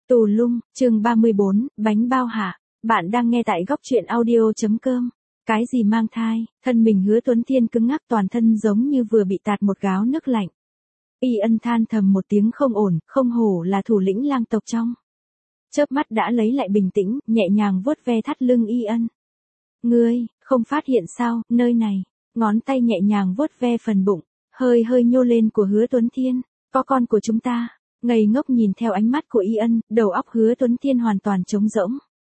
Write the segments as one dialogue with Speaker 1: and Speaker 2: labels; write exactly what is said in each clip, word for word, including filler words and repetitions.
Speaker 1: Tù lung, chương ba mươi bốn, bánh bao hả? Bạn đang nghe tại góc truyện audio.com. Cái gì mang thai, thân mình Hứa Tuấn Thiên cứng ngắc, toàn thân giống như vừa bị tạt một gáo nước lạnh. Y Ân than thầm một tiếng không ổn, không hổ là thủ lĩnh lang tộc trong. Chớp mắt đã lấy lại bình tĩnh, nhẹ nhàng vuốt ve thắt lưng Y Ân. Ngươi, không phát hiện sao, nơi này, ngón tay nhẹ nhàng vuốt ve phần bụng, hơi hơi nhô lên của Hứa Tuấn Thiên, có con của chúng ta. Ngây ngốc nhìn theo ánh mắt của Y Ân, đầu óc Hứa Tuấn Thiên hoàn toàn trống rỗng.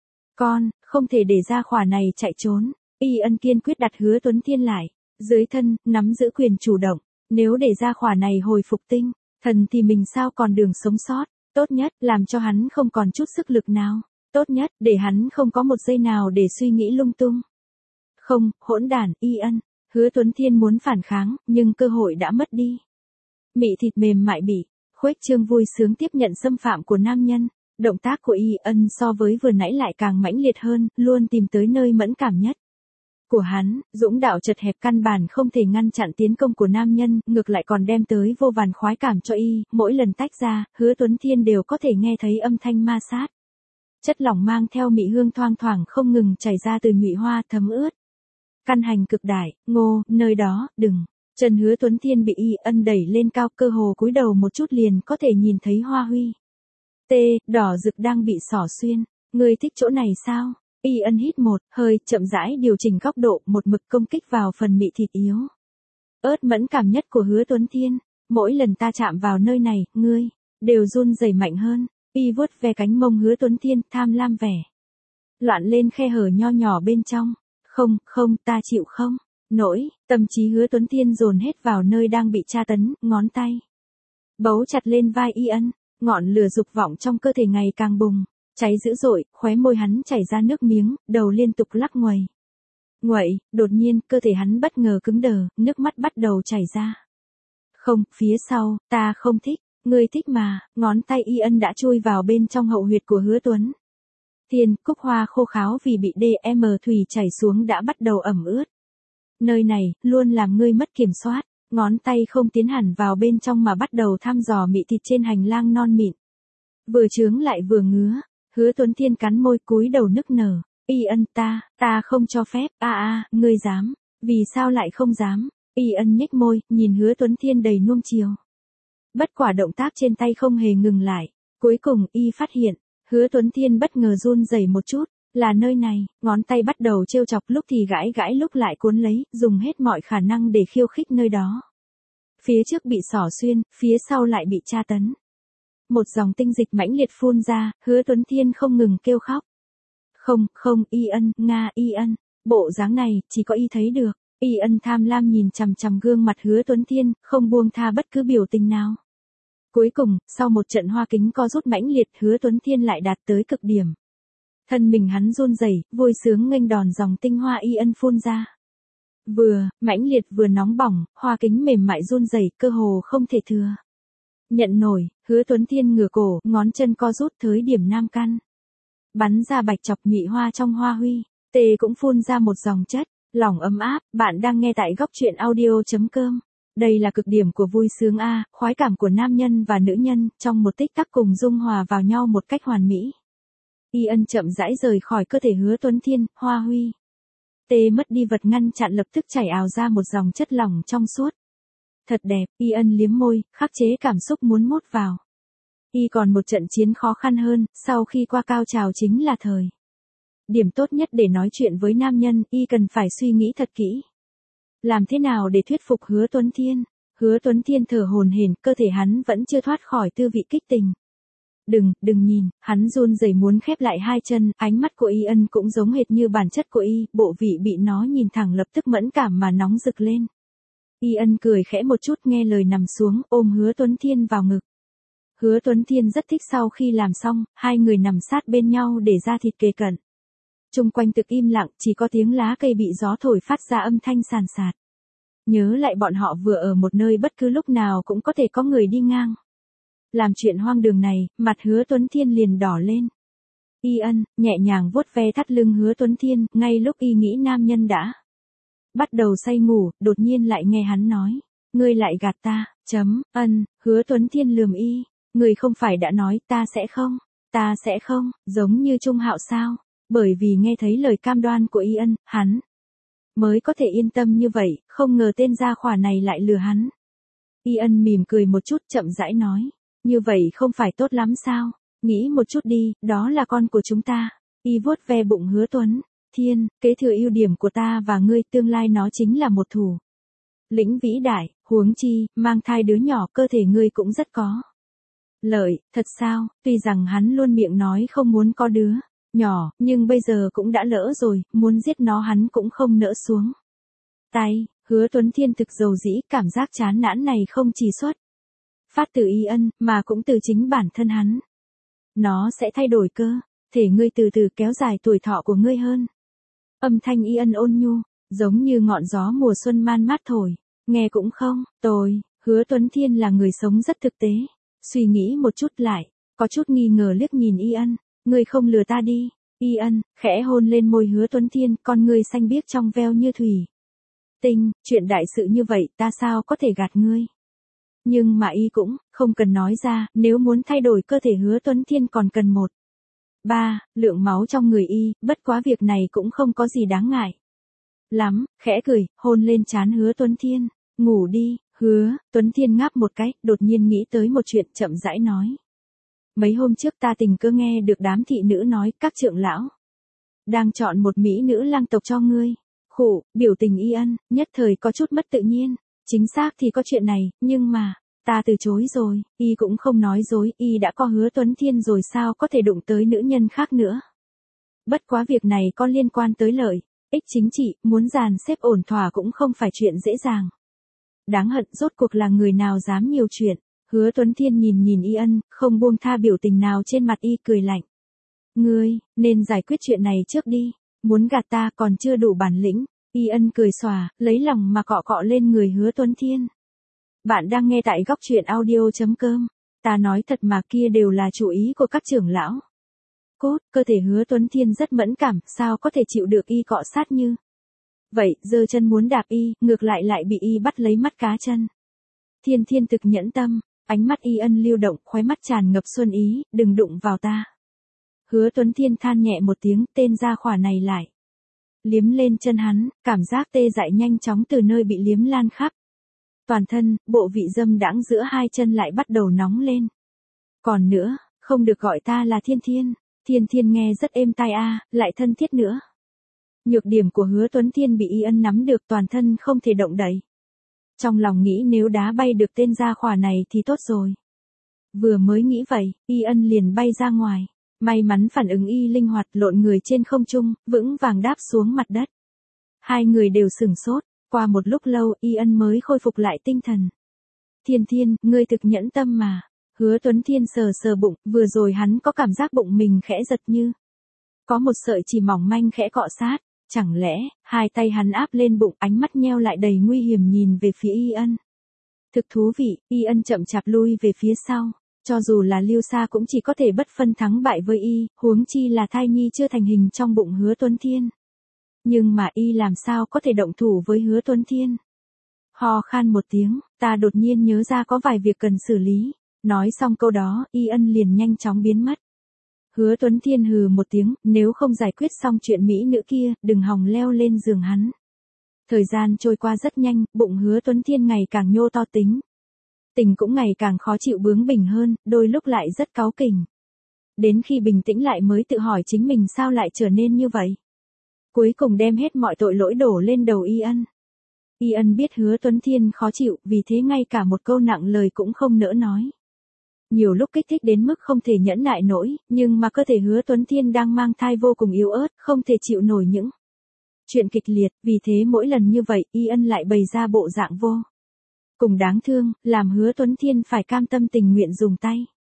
Speaker 1: Con, không thể để ra khỏa này chạy trốn. Y Ân kiên quyết đặt Hứa Tuấn Thiên lại, dưới thân, nắm giữ quyền chủ động. Nếu để ra khỏa này hồi phục tinh, thần thì mình sao còn đường sống sót. Tốt nhất, làm cho hắn không còn chút sức lực nào. Tốt nhất, để hắn không có một giây nào để suy nghĩ lung tung. Không, hỗn đản, Y Ân. Hứa Tuấn Thiên muốn phản kháng, nhưng cơ hội đã mất đi. Mị thịt mềm mại bị khuếch trương vui sướng tiếp nhận xâm phạm của nam nhân. Động tác của Y Ân so với vừa nãy lại càng mãnh liệt hơn, luôn tìm tới nơi mẫn cảm nhất của hắn. Dũng đạo chật hẹp căn bản không thể ngăn chặn tiến công của nam nhân, ngược lại còn đem tới vô vàn khoái cảm cho Y. Mỗi lần tách ra, Hứa Tuấn Thiên đều có thể nghe thấy âm thanh ma sát. Chất lỏng mang theo mị hương thoang thoảng không ngừng chảy ra từ nhụy hoa thấm ướt. Căn hành cực đại, ngô, nơi đó, đừng. Chân Hứa Tuấn Thiên bị Y Ân đẩy lên cao, cơ hồ cúi đầu một chút liền có thể nhìn thấy hoa huy. Tê, đỏ rực đang bị xỏ xuyên. Ngươi thích chỗ này sao? Y Ân hít một hơi, chậm rãi điều chỉnh góc độ, một mực công kích vào phần mị thịt yếu ớt mẫn cảm nhất của Hứa Tuấn Thiên. Mỗi lần ta chạm vào nơi này, ngươi đều run rẩy mạnh hơn. Y vuốt ve cánh mông Hứa Tuấn Thiên, tham lam vẻ loạn lên khe hở nho nhỏ bên trong. Không, không, ta chịu không nổi. Tâm trí Hứa Tuấn Thiên dồn hết vào nơi đang bị tra tấn, ngón tay bấu chặt lên vai Y Ân, ngọn lửa dục vọng trong cơ thể ngày càng bùng cháy dữ dội, khóe môi hắn chảy ra nước miếng, đầu liên tục lắc nguầy nguậy. Đột nhiên, cơ thể hắn bất ngờ cứng đờ, nước mắt bắt đầu chảy ra. Không, phía sau, ta không thích. Ngươi thích mà. Ngón tay Y Ân đã chui vào bên trong hậu huyệt của Hứa Tuấn Thiên. Cúc hoa khô kháo vì bị đê em thủy chảy xuống đã bắt đầu ẩm ướt. Nơi này, luôn làm ngươi mất kiểm soát. Ngón tay không tiến hẳn vào bên trong mà bắt đầu thăm dò mị thịt trên hành lang non mịn. Vừa chướng lại vừa ngứa. Hứa Tuấn Thiên cắn môi cúi đầu nức nở. Y Ân, ta, ta không cho phép. A a, ngươi dám. Vì sao lại không dám? Y Ân nhếch môi, nhìn Hứa Tuấn Thiên đầy nuông chiều. Bất quả động tác trên tay không hề ngừng lại. Cuối cùng, Y phát hiện, Hứa Tuấn Thiên bất ngờ run rẩy một chút. Là nơi này, ngón tay bắt đầu trêu chọc, lúc thì gãi gãi lúc lại cuốn lấy, dùng hết mọi khả năng để khiêu khích nơi đó. Phía trước bị xỏ xuyên, phía sau lại bị tra tấn. Một dòng tinh dịch mãnh liệt phun ra, Hứa Tuấn Thiên không ngừng kêu khóc. Không, không, Y Ân, Nga, Y Ân, bộ dáng này, chỉ có Y thấy được. Y Ân tham lam nhìn chằm chằm gương mặt Hứa Tuấn Thiên, không buông tha bất cứ biểu tình nào. Cuối cùng, sau một trận hoa kính co rút mãnh liệt, Hứa Tuấn Thiên lại đạt tới cực điểm. Thân mình hắn run rẩy, vui sướng nghênh đòn dòng tinh hoa Y Ân phun ra. Vừa mãnh liệt vừa nóng bỏng, hoa kính mềm mại run rẩy, cơ hồ không thể thừa nhận nổi. Hứa Tuấn Thiên ngửa cổ, ngón chân co rút tới điểm nam căn, bắn ra bạch chọc nhụy hoa trong hoa huy. Tê cũng phun ra một dòng chất lỏng ấm áp. Bạn đang nghe tại góc truyện audio.com. Đây là cực điểm của vui sướng a, khoái cảm của nam nhân và nữ nhân trong một tích tắc cùng dung hòa vào nhau một cách hoàn mỹ. Y Ân chậm rãi rời khỏi cơ thể Hứa Tuấn Thiên, hoa huy. Tê mất đi vật ngăn chặn, lập tức chảy ào ra một dòng chất lỏng trong suốt. Thật đẹp. Y Ân liếm môi, khắc chế cảm xúc muốn mút vào. Y còn một trận chiến khó khăn hơn, sau khi qua cao trào chính là thời điểm tốt nhất để nói chuyện với nam nhân. Y cần phải suy nghĩ thật kỹ. Làm thế nào để thuyết phục Hứa Tuấn Thiên? Hứa Tuấn Thiên thở hổn hển, cơ thể hắn vẫn chưa thoát khỏi tư vị kích tình. Đừng, đừng nhìn. Hắn run rẩy muốn khép lại hai chân, ánh mắt của Y Ân cũng giống hệt như bản chất của Y, bộ vị bị nó nhìn thẳng lập tức mẫn cảm mà nóng rực lên. Y Ân cười khẽ một chút, nghe lời nằm xuống, ôm Hứa Tuấn Thiên vào ngực. Hứa Tuấn Thiên rất thích sau khi làm xong, hai người nằm sát bên nhau để da thịt kề cận. Chung quanh thực im lặng, chỉ có tiếng lá cây bị gió thổi phát ra âm thanh sàn sạt. Nhớ lại bọn họ vừa ở một nơi bất cứ lúc nào cũng có thể có người đi ngang. Làm chuyện hoang đường này, mặt Hứa Tuấn Thiên liền đỏ lên. Y Ân, nhẹ nhàng vuốt ve thắt lưng Hứa Tuấn Thiên, ngay lúc Y nghĩ nam nhân đã bắt đầu say ngủ, đột nhiên lại nghe hắn nói. Ngươi lại gạt ta, chấm, Ân. Hứa Tuấn Thiên lườm Y. Ngươi không phải đã nói ta sẽ không Ta sẽ không, giống như Trung Hạo sao? Bởi vì nghe thấy lời cam đoan của Y Ân, hắn mới có thể yên tâm như vậy, không ngờ tên gia khỏa này lại lừa hắn. Y Ân mỉm cười một chút chậm rãi nói, như vậy không phải tốt lắm sao? Nghĩ một chút đi, đó là con của chúng ta. Y vuốt ve bụng Hứa Tuấn Thiên, kế thừa ưu điểm của ta và ngươi, tương lai nó chính là một thủ lĩnh vĩ đại, huống chi, mang thai đứa nhỏ cơ thể ngươi cũng rất có lợi, thật sao? Tuy rằng hắn luôn miệng nói không muốn có đứa nhỏ, nhưng bây giờ cũng đã lỡ rồi, muốn giết nó hắn cũng không nỡ xuống tay. Hứa Tuấn Thiên thực dầu dĩ, cảm giác chán nản này không chỉ xuất phát từ Y Ân, mà cũng từ chính bản thân hắn. Nó sẽ thay đổi cơ thể ngươi, từ từ kéo dài tuổi thọ của ngươi hơn. Âm thanh Y Ân ôn nhu, giống như ngọn gió mùa xuân man mát thổi, nghe cũng không tồi. Hứa Tuấn Thiên là người sống rất thực tế, suy nghĩ một chút lại, có chút nghi ngờ liếc nhìn Y Ân, ngươi không lừa ta đi. Y Ân khẽ hôn lên môi Hứa Tuấn Thiên, con ngươi xanh biếc trong veo như thủy tinh, chuyện đại sự như vậy ta sao có thể gạt ngươi. Nhưng mà Y cũng không cần nói ra, nếu muốn thay đổi cơ thể Hứa Tuấn Thiên còn cần một ba lượng máu trong người Y, bất quá việc này cũng không có gì đáng ngại lắm, khẽ cười, hôn lên trán Hứa Tuấn Thiên, ngủ đi. Hứa Tuấn Thiên ngáp một cái, đột nhiên nghĩ tới một chuyện, chậm rãi nói. Mấy hôm trước ta tình cờ nghe được đám thị nữ nói, các trưởng lão đang chọn một mỹ nữ lang tộc cho ngươi. Khổ, biểu tình Y Ân nhất thời có chút mất tự nhiên. Chính xác thì có chuyện này, nhưng mà ta từ chối rồi. Y cũng không nói dối, Y đã có Hứa Tuấn Thiên rồi sao có thể đụng tới nữ nhân khác nữa. Bất quá việc này có liên quan tới lợi ích chính trị, muốn dàn xếp ổn thỏa cũng không phải chuyện dễ dàng. Đáng hận, rốt cuộc là người nào dám nhiều chuyện. Hứa Tuấn Thiên nhìn nhìn Y Ân, không buông tha biểu tình nào trên mặt Y, cười lạnh. Ngươi nên giải quyết chuyện này trước đi, muốn gạt ta còn chưa đủ bản lĩnh. Y Ân cười xòa, lấy lòng mà cọ cọ lên người Hứa Tuấn Thiên. Bạn đang nghe tại góc truyện audio chấm com. Ta nói thật mà, kia đều là chủ ý của các trưởng lão. Cốt, cơ thể Hứa Tuấn Thiên rất mẫn cảm, sao có thể chịu được Y cọ sát như vậy, giơ chân muốn đạp Y, ngược lại lại bị Y bắt lấy mắt cá chân. Thiên Thiên thực nhẫn tâm, ánh mắt Y Ân lưu động, khóe mắt tràn ngập xuân ý, đừng đụng vào ta. Hứa Tuấn Thiên than nhẹ một tiếng, tên gia khỏa này lại liếm lên chân hắn, cảm giác tê dại nhanh chóng từ nơi bị liếm lan khắp toàn thân, bộ vị dâm đãng giữa hai chân lại bắt đầu nóng lên. Còn nữa, không được gọi ta là Thiên Thiên. Thiên Thiên nghe rất êm tai a, lại thân thiết nữa. Nhược điểm của Hứa Tuấn Thiên bị Y Ân nắm được, toàn thân không thể động đậy. Trong lòng nghĩ nếu đá bay được tên gia khỏa này thì tốt rồi. Vừa mới nghĩ vậy, Y Ân liền bay ra ngoài. May mắn phản ứng Y linh hoạt, lộn người trên không trung, vững vàng đáp xuống mặt đất. Hai người đều sửng sốt, qua một lúc lâu Y Ân mới khôi phục lại tinh thần. Thiên Thiên, ngươi thực nhẫn tâm mà. Hứa Tuấn Thiên sờ sờ bụng, vừa rồi hắn có cảm giác bụng mình khẽ giật như có một sợi chỉ mỏng manh khẽ cọ sát. Chẳng lẽ, hai tay hắn áp lên bụng, ánh mắt nheo lại đầy nguy hiểm nhìn về phía Y Ân. Thực thú vị, Y Ân chậm chạp lui về phía sau. Cho dù là Lưu Sa cũng chỉ có thể bất phân thắng bại với Y, huống chi là thai nhi chưa thành hình trong bụng Hứa Tuấn Thiên. Nhưng mà Y làm sao có thể động thủ với Hứa Tuấn Thiên. Ho khan một tiếng, ta đột nhiên nhớ ra có vài việc cần xử lý. Nói xong câu đó, Y Ân liền nhanh chóng biến mất. Hứa Tuấn Thiên hừ một tiếng, nếu không giải quyết xong chuyện mỹ nữ kia, đừng hòng leo lên giường hắn. Thời gian trôi qua rất nhanh, bụng Hứa Tuấn Thiên ngày càng nhô to tính. Tình cũng ngày càng khó chịu bướng bỉnh hơn, đôi lúc lại rất cáu kỉnh. Đến khi bình tĩnh lại mới tự hỏi chính mình sao lại trở nên như vậy. Cuối cùng đem hết mọi tội lỗi đổ lên đầu Y Ân. Y Ân biết Hứa Tuấn Thiên khó chịu, vì thế ngay cả một câu nặng lời cũng không nỡ nói. Nhiều lúc kích thích đến mức không thể nhẫn nại nổi, nhưng mà cơ thể Hứa Tuấn Thiên đang mang thai vô cùng yếu ớt, không thể chịu nổi những chuyện kịch liệt, vì thế mỗi lần như vậy, Y Ân lại bày ra bộ dạng vô cùng đáng thương, làm Hứa Tuấn Thiên phải cam tâm tình nguyện dùng tay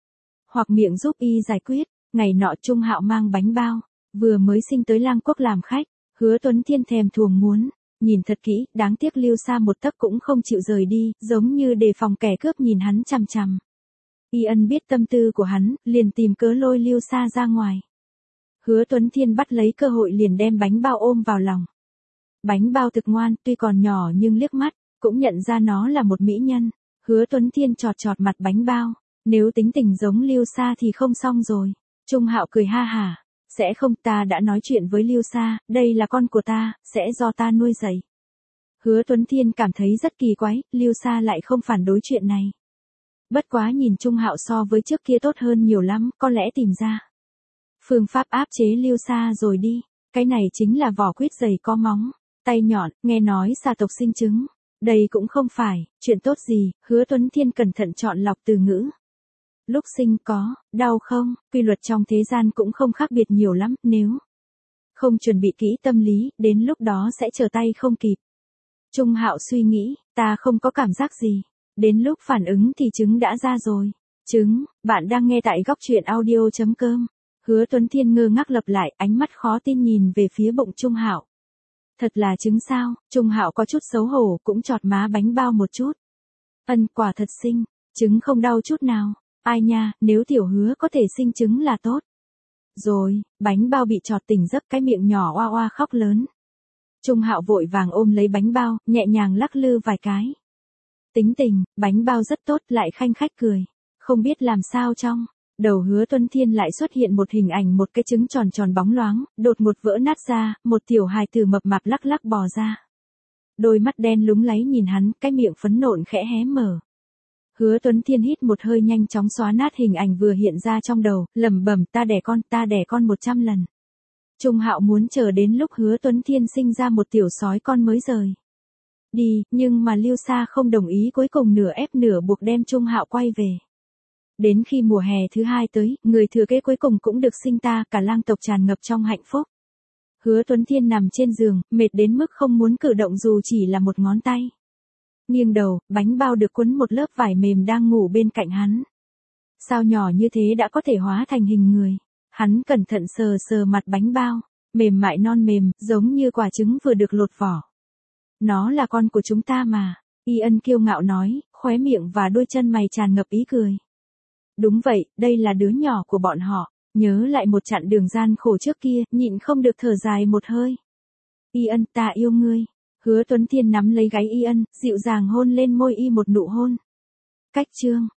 Speaker 1: hoặc miệng giúp Y giải quyết. Ngày nọ Trung Hạo mang bánh bao, vừa mới sinh tới Lang Quốc làm khách, Hứa Tuấn Thiên thèm thuồng muốn nhìn thật kỹ, đáng tiếc Lưu Sa một tấc cũng không chịu rời đi, giống như đề phòng kẻ cướp nhìn hắn chằm chằm. Y Ân biết tâm tư của hắn, liền tìm cớ lôi Lưu Sa ra ngoài. Hứa Tuấn Thiên bắt lấy cơ hội liền đem bánh bao ôm vào lòng. Bánh bao thực ngoan, tuy còn nhỏ nhưng liếc mắt cũng nhận ra nó là một mỹ nhân. Hứa Tuấn Thiên chọt chọt mặt bánh bao, nếu tính tình giống Lưu Sa thì không xong rồi. Trung Hạo cười ha hả, sẽ không, ta đã nói chuyện với Lưu Sa, đây là con của ta, sẽ do ta nuôi dạy. Hứa Tuấn Thiên cảm thấy rất kỳ quái, Lưu Sa lại không phản đối chuyện này. Bất quá nhìn Trung Hạo so với trước kia tốt hơn nhiều lắm, có lẽ tìm ra phương pháp áp chế Lưu Sa rồi đi. Cái này chính là vỏ quýt dày có móng, tay nhọn, nghe nói xà tộc sinh trứng. Đây cũng không phải chuyện tốt gì, Hứa Tuấn Thiên cẩn thận chọn lọc từ ngữ. Lúc sinh có, đau không, quy luật trong thế gian cũng không khác biệt nhiều lắm, nếu không chuẩn bị kỹ tâm lý, đến lúc đó sẽ trở tay không kịp. Trung Hạo suy nghĩ, ta không có cảm giác gì. Đến lúc phản ứng thì trứng đã ra rồi. Trứng, bạn đang nghe tại góc truyện audio chấm com. Hứa Tuấn Thiên ngơ ngác lặp lại, ánh mắt khó tin nhìn về phía bụng Trung Hạo. Thật là trứng sao? Trung Hạo có chút xấu hổ, cũng chọt má bánh bao một chút. Ân, quả thật xinh, trứng không đau chút nào. Ai nha, nếu tiểu Hứa có thể sinh trứng là tốt. Rồi, bánh bao bị chọt tỉnh giấc, cái miệng nhỏ oa oa khóc lớn. Trung Hạo vội vàng ôm lấy bánh bao, nhẹ nhàng lắc lư vài cái. Tính tình, bánh bao rất tốt, lại khanh khách cười. Không biết làm sao trong đầu Hứa Tuấn Thiên lại xuất hiện một hình ảnh, một cái trứng tròn tròn bóng loáng, đột một vỡ nát ra, một tiểu hài tử mập mạp lắc lắc bò ra. Đôi mắt đen lúng láy nhìn hắn, cái miệng phấn nộn khẽ hé mở. Hứa Tuấn Thiên hít một hơi, nhanh chóng xóa nát hình ảnh vừa hiện ra trong đầu, lẩm bẩm, ta đẻ con, ta đẻ con một trăm lần. Trung Hạo muốn chờ đến lúc Hứa Tuấn Thiên sinh ra một tiểu sói con mới rời đi, nhưng mà Lưu Sa không đồng ý, cuối cùng nửa ép nửa buộc đem Trung Hạo quay về. Đến khi mùa hè thứ hai tới, người thừa kế cuối cùng cũng được sinh ta, cả lang tộc tràn ngập trong hạnh phúc. Hứa Tuấn Thiên nằm trên giường, mệt đến mức không muốn cử động dù chỉ là một ngón tay. Nghiêng đầu, bánh bao được quấn một lớp vải mềm đang ngủ bên cạnh hắn. Sao nhỏ như thế đã có thể hóa thành hình người. Hắn cẩn thận sờ sờ mặt bánh bao, mềm mại non mềm, giống như quả trứng vừa được lột vỏ. Nó là con của chúng ta mà, Y Ân kiêu ngạo nói, khóe miệng và đôi chân mày tràn ngập ý cười. Đúng vậy, đây là đứa nhỏ của bọn họ. Nhớ lại một chặng đường gian khổ trước kia, nhịn không được thở dài một hơi. Y Ân, ta yêu ngươi. Hứa Tuấn Thiên nắm lấy gáy Y Ân, dịu dàng hôn lên môi y một nụ hôn. Cách chương